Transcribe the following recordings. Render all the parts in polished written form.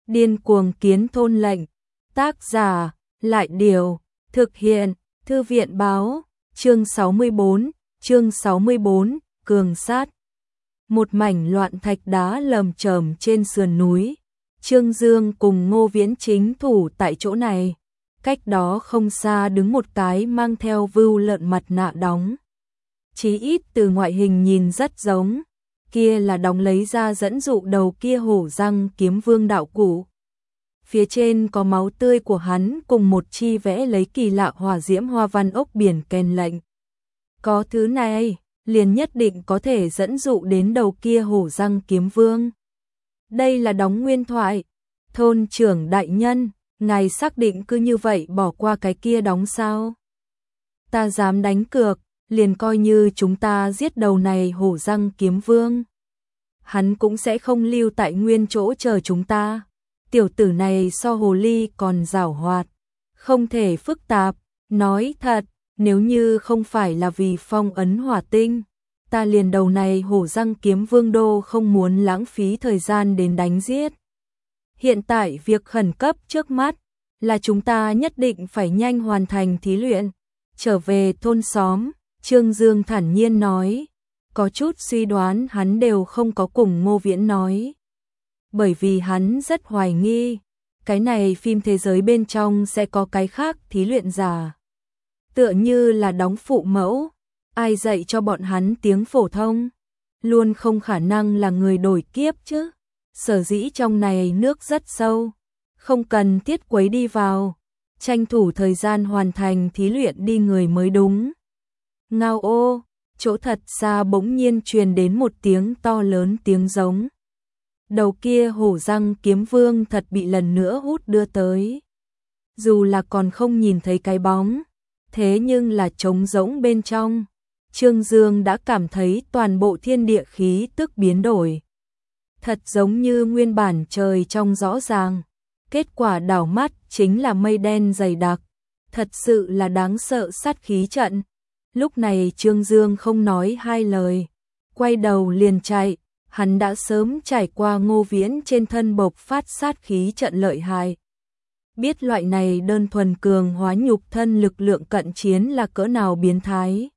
Điên cuồng kiến thôn lệnh. Tác giả, Lại Điều. Thực hiện, Thư viện Báo. Chương 64, Cường Sát. Một mảnh loạn thạch đá lởm chởm trên sườn núi. Trương Dương cùng Ngô Viễn chính thủ tại chỗ này. Cách đó không xa đứng một cái mang theo vưu lợn mặt nạ đóng. Chí ít từ ngoại hình nhìn rất giống. Kia là đóng lấy ra dẫn dụ đầu kia hổ răng kiếm vương đạo cụ. Phía trên có máu tươi của hắn cùng một chi vẽ lấy kỳ lạ hỏa diễm hoa văn ốc biển kèn lệnh. Có thứ này, liền nhất định có thể dẫn dụ đến đầu kia hổ răng kiếm vương. Đây là đóng nguyên thoại. Thôn trưởng đại nhân, ngài xác định cứ như vậy bỏ qua cái kia đóng sao? Ta dám đánh cược, liền coi như chúng ta giết đầu này hổ răng kiếm vương. Hắn cũng sẽ không lưu tại nguyên chỗ chờ chúng ta. Tiểu tử này so hồ ly còn giảo hoạt, không thể phức tạp. Nói thật, nếu như không phải là vì phong ấn hỏa tinh, ta liền đầu này hổ răng kiếm vương đô không muốn lãng phí thời gian đến đánh giết. Hiện tại việc khẩn cấp trước mắt là chúng ta nhất định phải nhanh hoàn thành thí luyện. Trở về thôn xóm, Trương Dương thản nhiên nói, có chút suy đoán hắn đều không có cùng Ngô Viễn nói. Bởi vì hắn rất hoài nghi, cái này phim thế giới bên trong sẽ có cái khác thí luyện giả. Tựa như là đóng phụ mẫu, ai dạy cho bọn hắn tiếng phổ thông, luôn không khả năng là người đổi kiếp chứ. Sở dĩ trong này nước rất sâu, không cần thiết quấy đi vào, tranh thủ thời gian hoàn thành thí luyện đi người mới đúng. Ngao ô, chỗ thật xa bỗng nhiên truyền đến một tiếng to lớn tiếng giống. Đầu kia hổ răng kiếm vương thật bị lần nữa hút đưa tới. Dù là còn không nhìn thấy cái bóng, thế nhưng là trống rỗng bên trong. Trương Dương đã cảm thấy toàn bộ thiên địa khí tức biến đổi. Thật giống như nguyên bản trời trong rõ ràng. Kết quả đảo mắt chính là mây đen dày đặc. Thật sự là đáng sợ sát khí trận. Lúc này Trương Dương không nói hai lời, quay đầu liền chạy. Hắn đã sớm trải qua Ngô Viễn trên thân bộc phát sát khí trận lợi hại. Biết loại này đơn thuần cường hóa nhục thân lực lượng cận chiến là cỡ nào biến thái.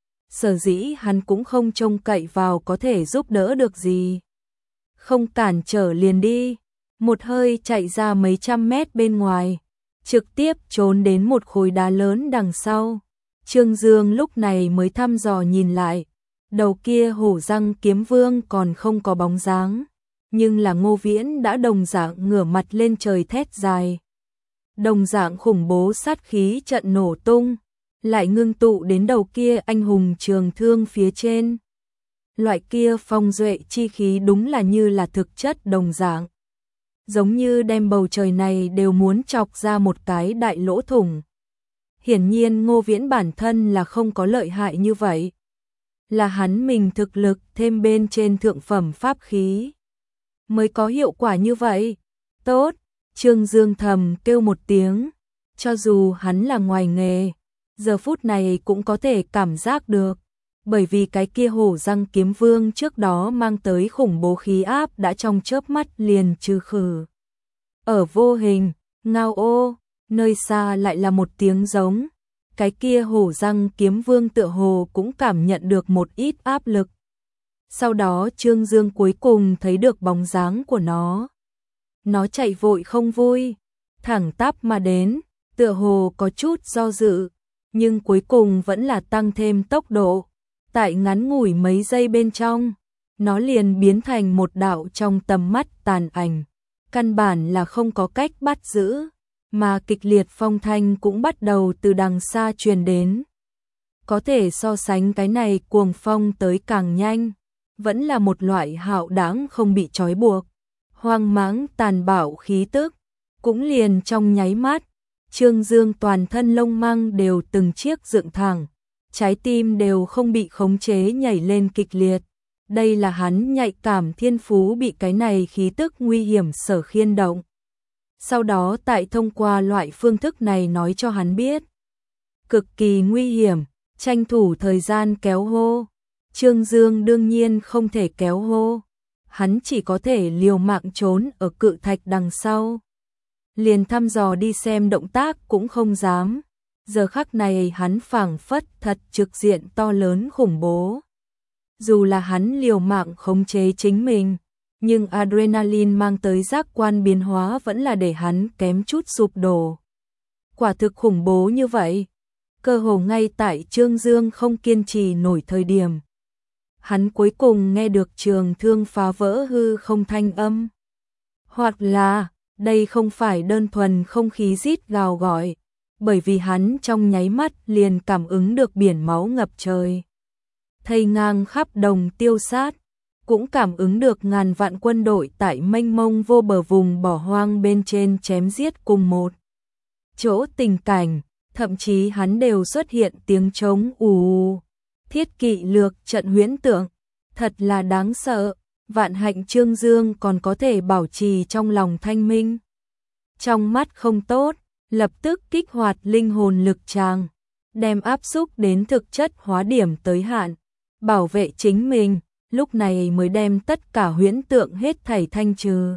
Sở dĩ hắn cũng không trông cậy vào có thể giúp đỡ được gì. Không cản trở liền đi, một hơi chạy ra mấy trăm mét bên ngoài, trực tiếp trốn đến một khối đá lớn đằng sau. Trương Dương lúc này mới thăm dò nhìn lại. Đầu kia hổ răng kiếm vương còn không có bóng dáng, nhưng là Ngô Viễn đã đồng dạng ngửa mặt lên trời thét dài. Đồng dạng khủng bố sát khí trận nổ tung, lại ngưng tụ đến đầu kia anh hùng trường thương phía trên. Loại kia phong duệ chi khí đúng là như là thực chất đồng dạng. Giống như đem bầu trời này đều muốn chọc ra một cái đại lỗ thủng. Hiển nhiên Ngô Viễn bản thân là không có lợi hại như vậy. Là hắn mình thực lực thêm bên trên thượng phẩm pháp khí mới có hiệu quả như vậy. Tốt, Trương Dương thầm kêu một tiếng, cho dù hắn là ngoài nghề, giờ phút này cũng có thể cảm giác được, bởi vì cái kia hổ răng kiếm vương trước đó mang tới khủng bố khí áp đã trong chớp mắt liền trừ khử. Ở vô hình, ngao ô, nơi xa lại là một tiếng giống. Cái kia hổ răng kiếm vương tựa hồ cũng cảm nhận được một ít áp lực. Sau đó Trương Dương cuối cùng thấy được bóng dáng của nó. Nó chạy vội không vui, thẳng tắp mà đến, tựa hồ có chút do dự, nhưng cuối cùng vẫn là tăng thêm tốc độ. Tại ngắn ngủi mấy giây bên trong, nó liền biến thành một đạo trong tầm mắt tàn ảnh. Căn bản là không có cách bắt giữ. Mà kịch liệt phong thanh cũng bắt đầu từ đằng xa truyền đến. Có thể so sánh cái này cuồng phong tới càng nhanh, vẫn là một loại hạo đãng không bị trói buộc, hoang mãng tàn bạo khí tức, cũng liền trong nháy mắt, Trương Dương toàn thân lông măng đều từng chiếc dựng thẳng, trái tim đều không bị khống chế nhảy lên kịch liệt. Đây là hắn nhạy cảm thiên phú bị cái này khí tức nguy hiểm sở khiên động. Sau đó tại thông qua loại phương thức này nói cho hắn biết. Cực kỳ nguy hiểm, tranh thủ thời gian kéo hô. Trương Dương đương nhiên không thể kéo hô. hắn chỉ có thể liều mạng trốn ở cự thạch đằng sau. Liền thăm dò đi xem động tác cũng không dám. Giờ khắc này hắn phảng phất thật trực diện to lớn khủng bố. Dù là hắn liều mạng khống chế chính mình, nhưng adrenaline mang tới giác quan biến hóa vẫn là để hắn kém chút sụp đổ. Quả thực khủng bố như vậy, cơ hồ ngay tại Trương Dương không kiên trì nổi thời điểm. Hắn cuối cùng nghe được trường thương phá vỡ hư không thanh âm. Hoặc là, đây không phải đơn thuần không khí rít gào gọi, bởi vì hắn trong nháy mắt liền cảm ứng được biển máu ngập trời. Thây ngang khắp đồng tiêu sát, cũng cảm ứng được ngàn vạn quân đội tại mênh mông vô bờ vùng bỏ hoang bên trên chém giết cùng một chỗ tình cảnh, thậm chí hắn đều xuất hiện tiếng trống ù. Thiết kỵ lược trận huyễn tượng, thật là đáng sợ, vạn hạnh Trương Dương còn có thể bảo trì trong lòng thanh minh. Trong mắt không tốt, lập tức kích hoạt linh hồn lực tràng, đem áp xúc đến thực chất hóa điểm tới hạn, bảo vệ chính mình, lúc này mới đem tất cả huyễn tượng hết thảy thanh trừ.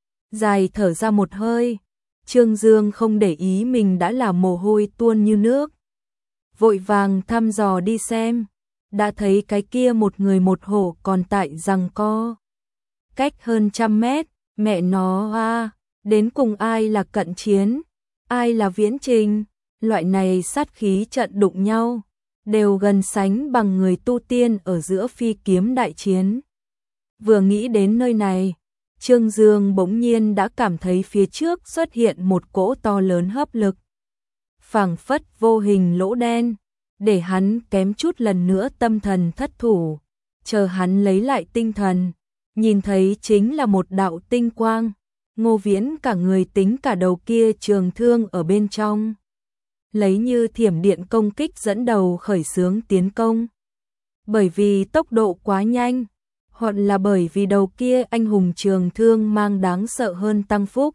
Dài thở ra một hơi, Trương Dương không để ý mình đã là mồ hôi tuôn như nước. Vội vàng thăm dò đi xem, đã thấy cái kia một người một hổ còn tại giằng co. Cách hơn 100 mét, mẹ nó a, đến cùng ai là cận chiến, ai là viễn trình, loại này sát khí trận đụng nhau, đều gần sánh bằng người tu tiên ở giữa phi kiếm đại chiến. Vừa nghĩ đến nơi này, Trương Dương bỗng nhiên đã cảm thấy phía trước xuất hiện một cỗ to lớn hấp lực. Phảng phất vô hình lỗ đen, để hắn kém chút lần nữa tâm thần thất thủ. Chờ hắn lấy lại tinh thần, nhìn thấy chính là một đạo tinh quang. Ngô Viễn cả người tính cả đầu kia trường thương ở bên trong. Lấy như thiểm điện công kích dẫn đầu khởi xướng tiến công. Bởi vì tốc độ quá nhanh, hoặc là bởi vì đầu kia anh hùng trường thương mang đáng sợ hơn tăng phúc.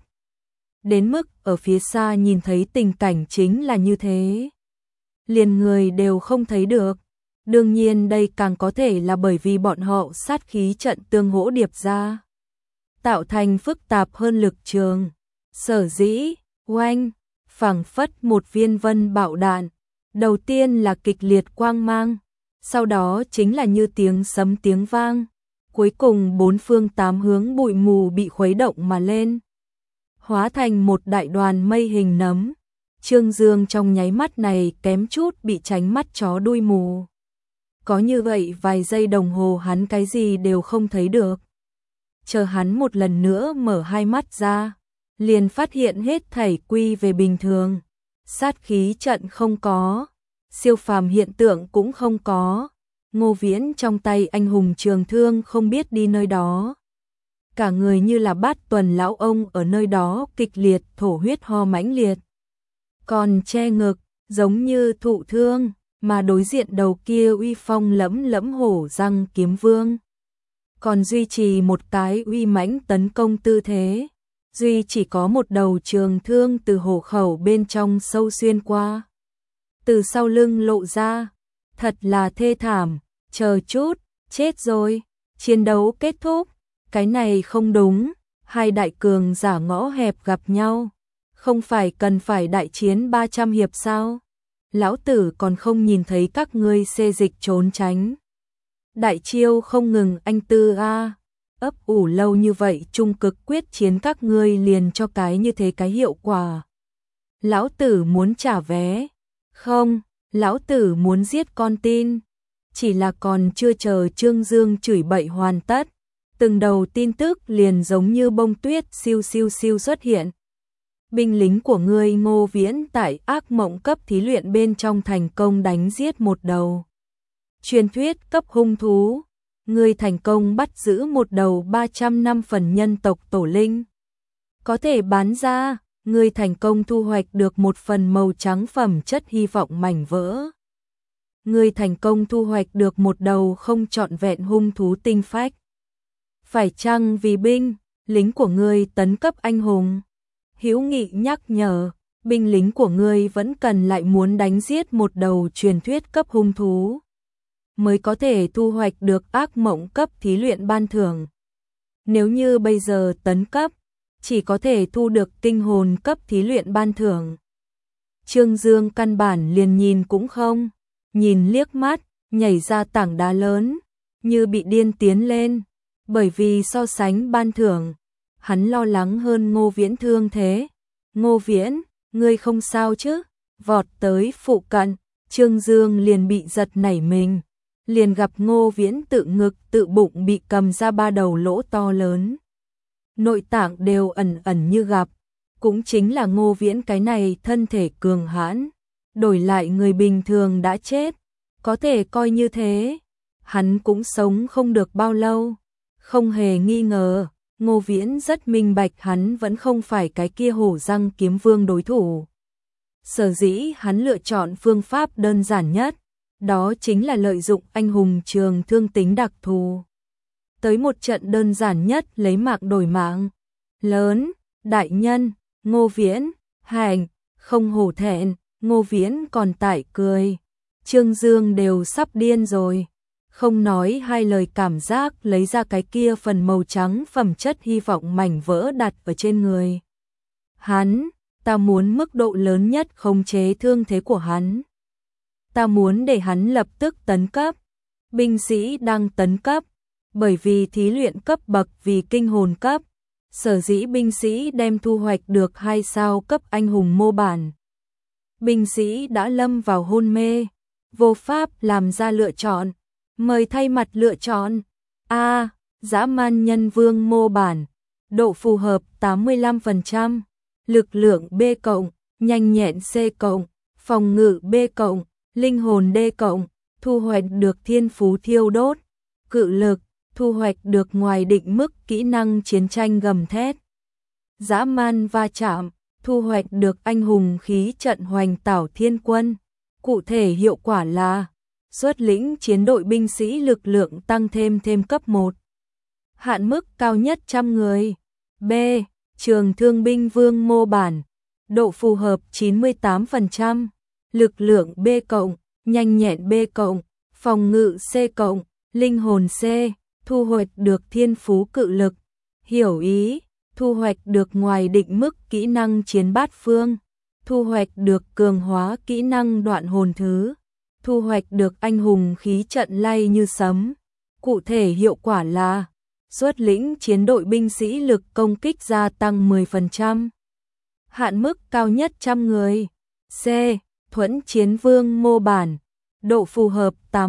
Đến mức ở phía xa nhìn thấy tình cảnh chính là như thế. Liền người đều không thấy được. Đương nhiên đây càng có thể là bởi vì bọn họ sát khí trận tương hỗ điệp ra, tạo thành phức tạp hơn lực trường. Sở dĩ, oanh, phảng phất một viên vân bạo đạn. Đầu tiên là kịch liệt quang mang, sau đó chính là như tiếng sấm tiếng vang. Cuối cùng bốn phương tám hướng bụi mù bị khuấy động mà lên, hóa thành một đại đoàn mây hình nấm. Trương Dương trong nháy mắt này kém chút bị tránh mắt chó đuôi mù. Có như vậy vài giây đồng hồ hắn cái gì đều không thấy được. Chờ hắn một lần nữa mở hai mắt ra, liền phát hiện hết thảy quy về bình thường. Sát khí trận không có, siêu phàm hiện tượng cũng không có. Ngô Viễn trong tay anh hùng trường thương không biết đi nơi đó. Cả người như là Bát Tuần lão ông ở nơi đó kịch liệt thổ huyết ho mãnh liệt. Còn che ngực, giống như thụ thương, mà đối diện đầu kia uy phong lẫm lẫm hổ răng kiếm vương. Còn duy trì một cái uy mãnh tấn công tư thế. Duy chỉ có một đầu trường thương từ hổ khẩu bên trong sâu xuyên qua. Từ sau lưng lộ ra, thật là thê thảm, chờ chút, chết rồi, chiến đấu kết thúc, cái này không đúng, hai đại cường giả ngõ hẹp gặp nhau, không phải cần phải đại chiến 300 hiệp sao? Lão tử còn không nhìn thấy các ngươi xê dịch trốn tránh. Đại chiêu không ngừng anh tư a, ấp ủ lâu như vậy trung cực quyết chiến các ngươi liền cho cái như thế cái hiệu quả. Lão tử muốn trả vé, không, lão tử muốn giết con tin. Chỉ là còn chưa chờ Trương Dương chửi bậy hoàn tất, từng đầu tin tức liền giống như bông tuyết siêu siêu siêu xuất hiện. Binh lính của ngươi Ngô Viễn tại ác mộng cấp thí luyện bên trong thành công đánh giết một đầu truyền thuyết cấp hung thú. Ngươi thành công bắt giữ một đầu 300 năm phần nhân tộc tổ linh. Có thể bán ra, ngươi thành công thu hoạch được một phần màu trắng phẩm chất hy vọng mảnh vỡ. Ngươi thành công thu hoạch được một đầu không trọn vẹn hung thú tinh phách. Phải chăng vì binh lính của ngươi tấn cấp anh hùng? Hữu Nghị nhắc nhở, binh lính của ngươi vẫn cần lại muốn đánh giết một đầu truyền thuyết cấp hung thú, mới có thể thu hoạch được ác mộng cấp thí luyện ban thưởng. Nếu như bây giờ tấn cấp, chỉ có thể thu được kinh hồn cấp thí luyện ban thưởng. Trương Dương căn bản liền nhìn cũng không, nhìn liếc mắt, nhảy ra tảng đá lớn, như bị điên tiến lên, bởi vì so sánh ban thưởng, hắn lo lắng hơn Ngô Viễn thương thế. Ngô Viễn, ngươi không sao chứ? Vọt tới phụ cận, Trương Dương liền bị giật nảy mình, liền gặp Ngô Viễn tự ngực tự bụng bị cầm ra 3 đầu lỗ to lớn. Nội tạng đều ẩn ẩn như gặp, cũng chính là Ngô Viễn cái này thân thể cường hãn, đổi lại người bình thường đã chết, có thể coi như thế, hắn cũng sống không được bao lâu. Không hề nghi ngờ, Ngô Viễn rất minh bạch hắn vẫn không phải cái kia hổ răng kiếm vương đối thủ. Sở dĩ hắn lựa chọn phương pháp đơn giản nhất, đó chính là lợi dụng anh hùng trường thương tính đặc thù. Tới một trận đơn giản nhất lấy mạng đổi mạng. Lớn, đại nhân, Ngô Viễn, hành, không hổ thẹn, Ngô Viễn còn tải cười. Trương Dương đều sắp điên rồi. Không nói hai lời cảm giác lấy ra cái kia phần màu trắng phẩm chất hy vọng mảnh vỡ đặt ở trên người. Hắn, ta muốn mức độ lớn nhất khống chế thương thế của hắn. Ta muốn để hắn lập tức tấn cấp. Binh sĩ đang tấn cấp, bởi vì thí luyện cấp bậc vì kinh hồn cấp, sở dĩ binh sĩ đem thu hoạch được 2 sao cấp anh hùng mô bản. Binh sĩ đã lâm vào hôn mê, vô pháp làm ra lựa chọn, mời thay mặt lựa chọn. A. Dã man nhân vương mô bản, độ phù hợp 85%, lực lượng B+, nhanh nhẹn C+, phòng ngự B+, linh hồn D+, thu hoạch được thiên phú thiêu đốt, cự lực, thu hoạch được ngoài định mức kỹ năng chiến tranh gầm thét. Dã man va chạm, thu hoạch được anh hùng khí trận hoành tảo thiên quân. Cụ thể hiệu quả là xuất lĩnh chiến đội binh sĩ lực lượng tăng thêm cấp 1. Hạn mức cao nhất 100 người. B. Trường thương binh vương mô bản, độ phù hợp 98%, lực lượng B+, nhanh nhẹn B+, phòng ngự C+, linh hồn C, thu hoạch được thiên phú cự lực. Hiểu ý, thu hoạch được ngoài định mức kỹ năng chiến bát phương, thu hoạch được cường hóa kỹ năng đoạn hồn thứ, thu hoạch được anh hùng khí trận lay như sấm. Cụ thể hiệu quả là xuất lĩnh chiến đội binh sĩ lực công kích gia tăng 10%. Hạn mức cao nhất 100 người. C. Thuẫn chiến vương mô bản, độ phù hợp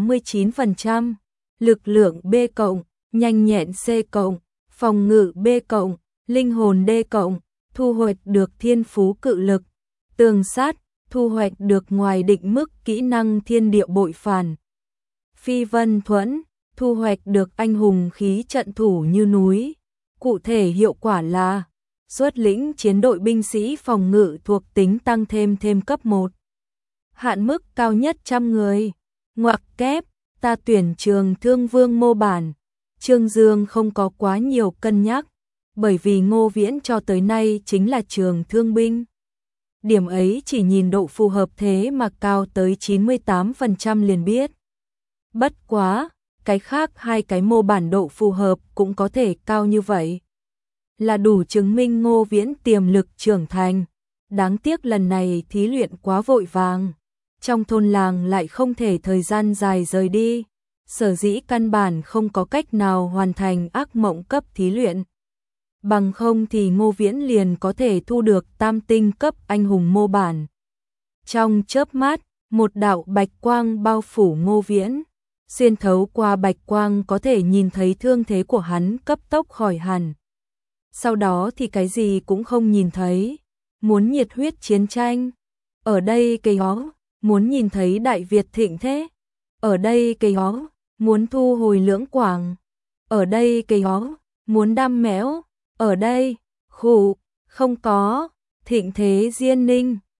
89%, lực lượng B+, nhanh nhẹn C+, phòng ngự B+, linh hồn D+, thu hoạch được thiên phú cự lực, tường sát, thu hoạch được ngoài định mức kỹ năng thiên địa bội phản. Phi vân thuẫn, thu hoạch được anh hùng khí trận thủ như núi. Cụ thể hiệu quả là xuất lĩnh chiến đội binh sĩ phòng ngự thuộc tính tăng thêm cấp 1. Hạn mức cao nhất 100 người. Ngoặc kép, ta tuyển trường thương vương mô bản. Trương Dương không có quá nhiều cân nhắc, bởi vì Ngô Viễn cho tới nay chính là trường thương binh. Điểm ấy chỉ nhìn độ phù hợp thế mà cao tới 98% liền biết. Bất quá, cái khác 2 cái mô bản độ phù hợp cũng có thể cao như vậy, là đủ chứng minh Ngô Viễn tiềm lực trưởng thành. Đáng tiếc lần này thí luyện quá vội vàng, trong thôn làng lại không thể thời gian dài rời đi, sở dĩ căn bản không có cách nào hoàn thành ác mộng cấp thí luyện. Bằng không thì Ngô Viễn liền có thể thu được tam tinh cấp anh hùng mô bản. Trong chớp mắt, một đạo bạch quang bao phủ Ngô Viễn, xuyên thấu qua bạch quang có thể nhìn thấy thương thế của hắn cấp tốc khỏi hẳn. Sau đó thì cái gì cũng không nhìn thấy. Muốn nhiệt huyết chiến tranh, ở đây cây hó, muốn nhìn thấy Đại Việt thịnh thế, ở đây cây hó, muốn thu hồi Lưỡng Quảng, ở đây cây hó, muốn đam mẽo, ở đây, khụ, không có, thịnh thế Diên Ninh,